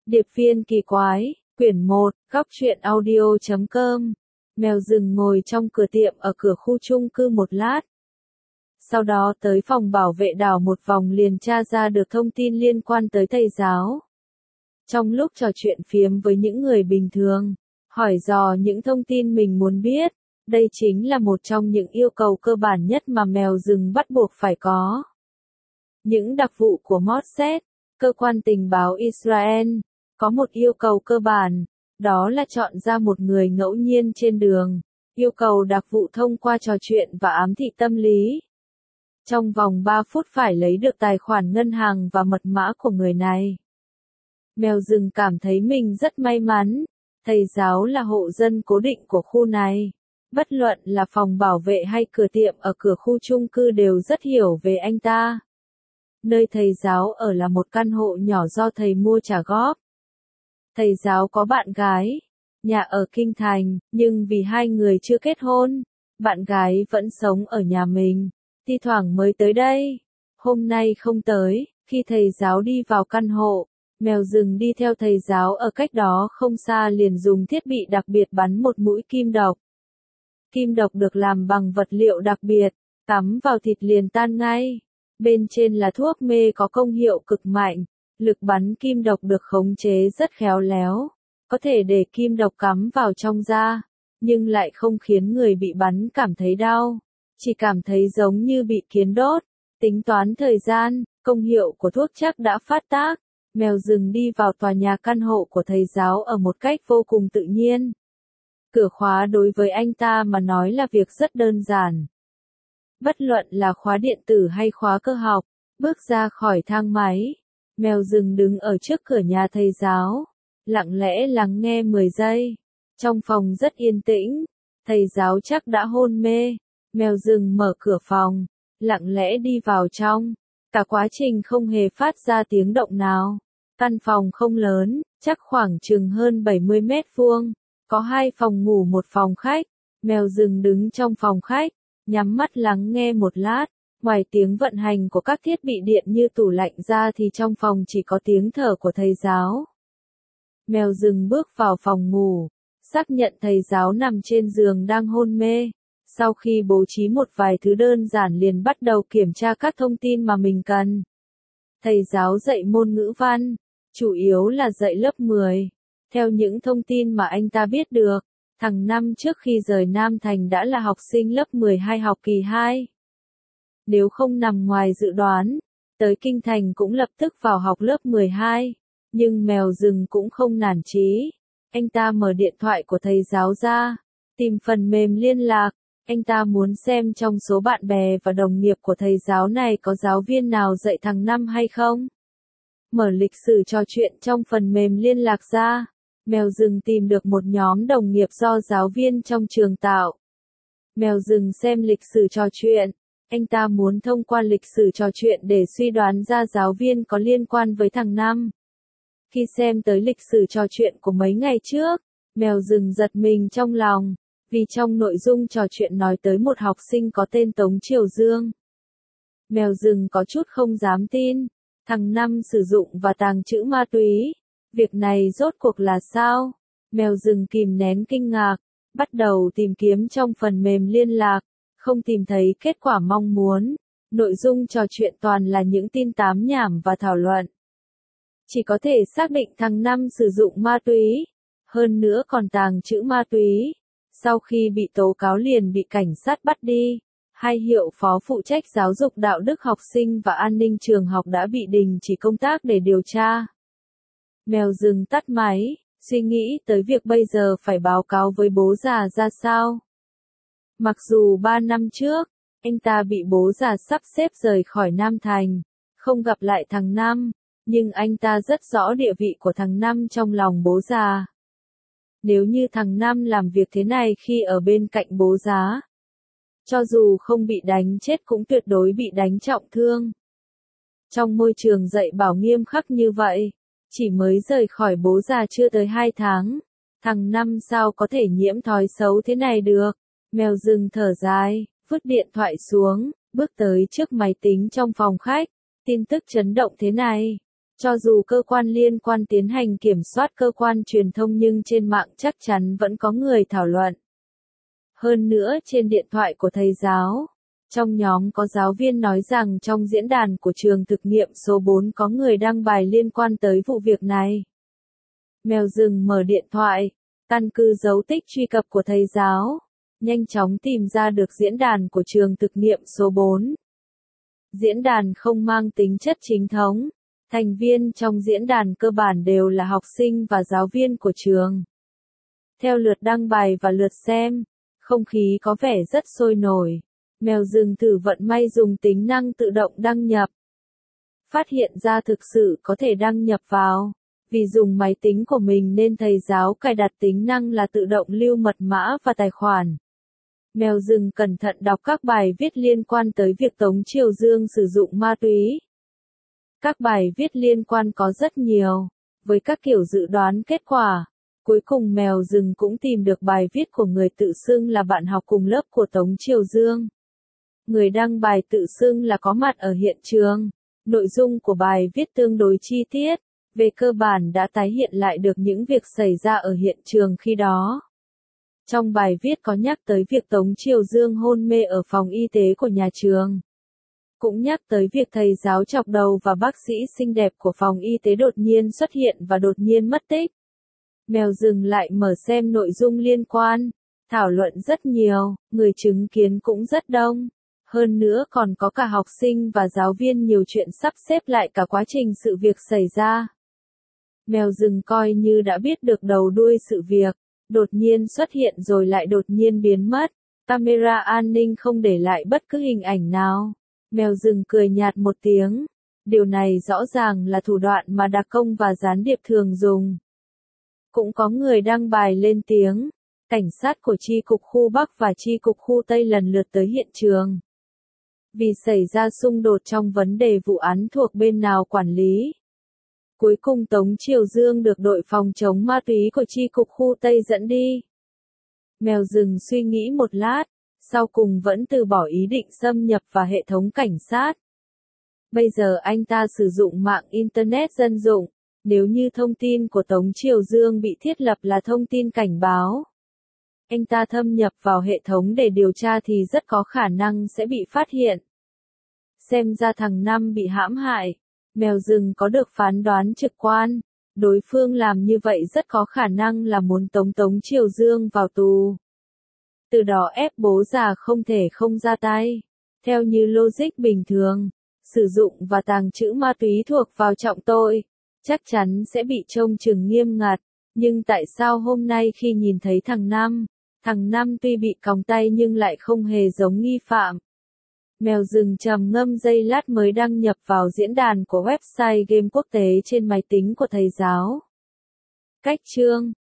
Điệp viên kỳ quái, quyển 1, góc truyện audio.com. Mèo rừng ngồi trong cửa tiệm ở cửa khu chung cư một lát. Sau đó tới phòng bảo vệ đảo một vòng liền tra ra được thông tin liên quan tới thầy giáo. Trong lúc trò chuyện phiếm với những người bình thường, hỏi dò những thông tin mình muốn biết, đây chính là một trong những yêu cầu cơ bản nhất mà mèo rừng bắt buộc phải có. Những đặc vụ của Mossad, cơ quan tình báo Israel, có một yêu cầu cơ bản, đó là chọn ra một người ngẫu nhiên trên đường, yêu cầu đặc vụ thông qua trò chuyện và ám thị tâm lý. Trong vòng 3 phút phải lấy được tài khoản ngân hàng và mật mã của người này. Mèo rừng cảm thấy mình rất may mắn, thầy giáo là hộ dân cố định của khu này. Bất luận là phòng bảo vệ hay cửa tiệm ở cửa khu chung cư đều rất hiểu về anh ta. Nơi thầy giáo ở là một căn hộ nhỏ do thầy mua trả góp. Thầy giáo có bạn gái, nhà ở Kinh Thành, nhưng vì hai người chưa kết hôn, bạn gái vẫn sống ở nhà mình, thi thoảng mới tới đây. Hôm nay không tới, khi thầy giáo đi vào căn hộ, mèo rừng đi theo thầy giáo ở cách đó không xa liền dùng thiết bị đặc biệt bắn một mũi kim độc. Kim độc được làm bằng vật liệu đặc biệt, cắm vào thịt liền tan ngay. Bên trên là thuốc mê có công hiệu cực mạnh, lực bắn kim độc được khống chế rất khéo léo, có thể để kim độc cắm vào trong da, nhưng lại không khiến người bị bắn cảm thấy đau, chỉ cảm thấy giống như bị kiến đốt. Tính toán thời gian, công hiệu của thuốc chắc đã phát tác, mèo rừng đi vào tòa nhà căn hộ của thầy giáo ở một cách vô cùng tự nhiên. Cửa khóa đối với anh ta mà nói là việc rất đơn giản. Bất luận là khóa điện tử hay khóa cơ học, bước ra khỏi thang máy, mèo rừng đứng ở trước cửa nhà thầy giáo, lặng lẽ lắng nghe 10 giây. Trong phòng rất yên tĩnh, thầy giáo chắc đã hôn mê, mèo rừng mở cửa phòng, lặng lẽ đi vào trong, cả quá trình không hề phát ra tiếng động nào. Căn phòng không lớn, chắc khoảng chừng hơn 70 mét vuông, có 2 phòng ngủ một phòng khách, mèo rừng đứng trong phòng khách, nhắm mắt lắng nghe một lát, ngoài tiếng vận hành của các thiết bị điện như tủ lạnh ra thì trong phòng chỉ có tiếng thở của thầy giáo. Mèo rừng bước vào phòng ngủ, xác nhận thầy giáo nằm trên giường đang hôn mê. Sau khi bố trí một vài thứ đơn giản liền bắt đầu kiểm tra các thông tin mà mình cần. Thầy giáo dạy môn ngữ văn, chủ yếu là dạy lớp 10. Theo những thông tin mà anh ta biết được, thằng Năm trước khi rời Nam Thành đã là học sinh lớp 12 học kỳ 2. Nếu không nằm ngoài dự đoán, tới Kinh Thành cũng lập tức vào học lớp 12. Nhưng mèo rừng cũng không nản chí. Anh ta mở điện thoại của thầy giáo ra, tìm phần mềm liên lạc. Anh ta muốn xem trong số bạn bè và đồng nghiệp của thầy giáo này có giáo viên nào dạy thằng Năm hay không. Mở lịch sử trò chuyện trong phần mềm liên lạc ra. Mèo rừng tìm được một nhóm đồng nghiệp do giáo viên trong trường tạo. Mèo rừng xem lịch sử trò chuyện. Anh ta muốn thông qua lịch sử trò chuyện để suy đoán ra giáo viên có liên quan với thằng Năm. Khi xem tới lịch sử trò chuyện của mấy ngày trước, mèo rừng giật mình trong lòng, vì trong nội dung trò chuyện nói tới một học sinh có tên Tống Triều Dương. Mèo rừng có chút không dám tin, thằng Năm sử dụng và tàng trữ ma túy. Việc này rốt cuộc là sao? Mèo rừng kìm nén kinh ngạc, bắt đầu tìm kiếm trong phần mềm liên lạc, không tìm thấy kết quả mong muốn. Nội dung trò chuyện toàn là những tin tám nhảm và thảo luận. Chỉ có thể xác định thằng Năm sử dụng ma túy, hơn nữa còn tàng trữ ma túy. Sau khi bị tố cáo liền bị cảnh sát bắt đi. Hai hiệu phó phụ trách giáo dục đạo đức học sinh và an ninh trường học đã bị đình chỉ công tác để điều tra. Mèo rừng tắt máy, suy nghĩ tới việc bây giờ phải báo cáo với bố già ra sao. Mặc dù 3 năm trước, anh ta bị bố già sắp xếp rời khỏi Nam Thành, không gặp lại thằng Năm, nhưng anh ta rất rõ địa vị của thằng Năm trong lòng bố già. Nếu như thằng Năm làm việc thế này khi ở bên cạnh bố già, cho dù không bị đánh chết cũng tuyệt đối bị đánh trọng thương. Trong môi trường dạy bảo nghiêm khắc như vậy, chỉ mới rời khỏi bố già chưa tới 2 tháng, thằng Năm sao có thể nhiễm thói xấu thế này được. Mèo rừng thở dài, vứt điện thoại xuống, bước tới trước máy tính trong phòng khách. Tin tức chấn động thế này, Cho dù cơ quan liên quan tiến hành kiểm soát cơ quan truyền thông nhưng trên mạng chắc chắn vẫn có người thảo luận. Hơn nữa trên điện thoại của thầy giáo, trong nhóm có giáo viên nói rằng trong diễn đàn của trường thực nghiệm số 4 có người đăng bài liên quan tới vụ việc này. Mèo rừng mở điện thoại, căn cứ dấu tích truy cập của thầy giáo, nhanh chóng tìm ra được diễn đàn của trường thực nghiệm số 4. Diễn đàn không mang tính chất chính thống, thành viên trong diễn đàn cơ bản đều là học sinh và giáo viên của trường. Theo lượt đăng bài và lượt xem, không khí có vẻ rất sôi nổi. Mèo rừng thử vận may dùng tính năng tự động đăng nhập. Phát hiện ra thực sự có thể đăng nhập vào. Vì dùng máy tính của mình nên thầy giáo cài đặt tính năng là tự động lưu mật mã và tài khoản. Mèo rừng cẩn thận đọc các bài viết liên quan tới việc Tống Triều Dương sử dụng ma túy. Các bài viết liên quan có rất nhiều, với các kiểu dự đoán kết quả. Cuối cùng mèo rừng cũng tìm được bài viết của người tự xưng là bạn học cùng lớp của Tống Triều Dương. Người đăng bài tự xưng là có mặt ở hiện trường. Nội dung của bài viết tương đối chi tiết, về cơ bản đã tái hiện lại được những việc xảy ra ở hiện trường khi đó. Trong bài viết có nhắc tới việc Tống Triều Dương hôn mê ở phòng y tế của nhà trường. Cũng nhắc tới việc thầy giáo chọc đầu và bác sĩ xinh đẹp của phòng y tế đột nhiên xuất hiện và đột nhiên mất tích. Mèo rừng lại mở xem nội dung liên quan, thảo luận rất nhiều, người chứng kiến cũng rất đông. Hơn nữa còn có cả học sinh và giáo viên nhiều chuyện sắp xếp lại cả quá trình sự việc xảy ra. Mèo rừng coi như đã biết được đầu đuôi sự việc, đột nhiên xuất hiện rồi lại đột nhiên biến mất. Camera an ninh không để lại bất cứ hình ảnh nào. Mèo rừng cười nhạt một tiếng. Điều này rõ ràng là thủ đoạn mà đặc công và gián điệp thường dùng. Cũng có người đăng bài lên tiếng. Cảnh sát của chi cục khu Bắc và chi cục khu Tây lần lượt tới hiện trường. Vì xảy ra xung đột trong vấn đề vụ án thuộc bên nào quản lý. Cuối cùng Tống Triều Dương được đội phòng chống ma túy của chi cục khu Tây dẫn đi. Mèo rừng suy nghĩ một lát, sau cùng vẫn từ bỏ ý định xâm nhập vào hệ thống cảnh sát. Bây giờ anh ta sử dụng mạng Internet dân dụng, nếu như thông tin của Tống Triều Dương bị thiết lập là thông tin cảnh báo. Anh ta thâm nhập vào hệ thống để điều tra thì rất có khả năng sẽ bị phát hiện. Xem ra thằng Năm bị hãm hại. Mèo rừng có được phán đoán trực quan. Đối phương làm như vậy rất có khả năng là muốn Tống Triều Dương vào tù. Từ đó ép bố già không thể không ra tay. Theo như logic bình thường, sử dụng và tàng trữ ma túy thuộc vào trọng tội, chắc chắn sẽ bị trông chừng nghiêm ngặt. Nhưng tại sao hôm nay khi nhìn thấy thằng Năm tuy bị còng tay nhưng lại không hề giống nghi phạm. Mèo rừng trầm ngâm giây lát mới đăng nhập vào diễn đàn của website game quốc tế trên máy tính của thầy giáo. Cách chương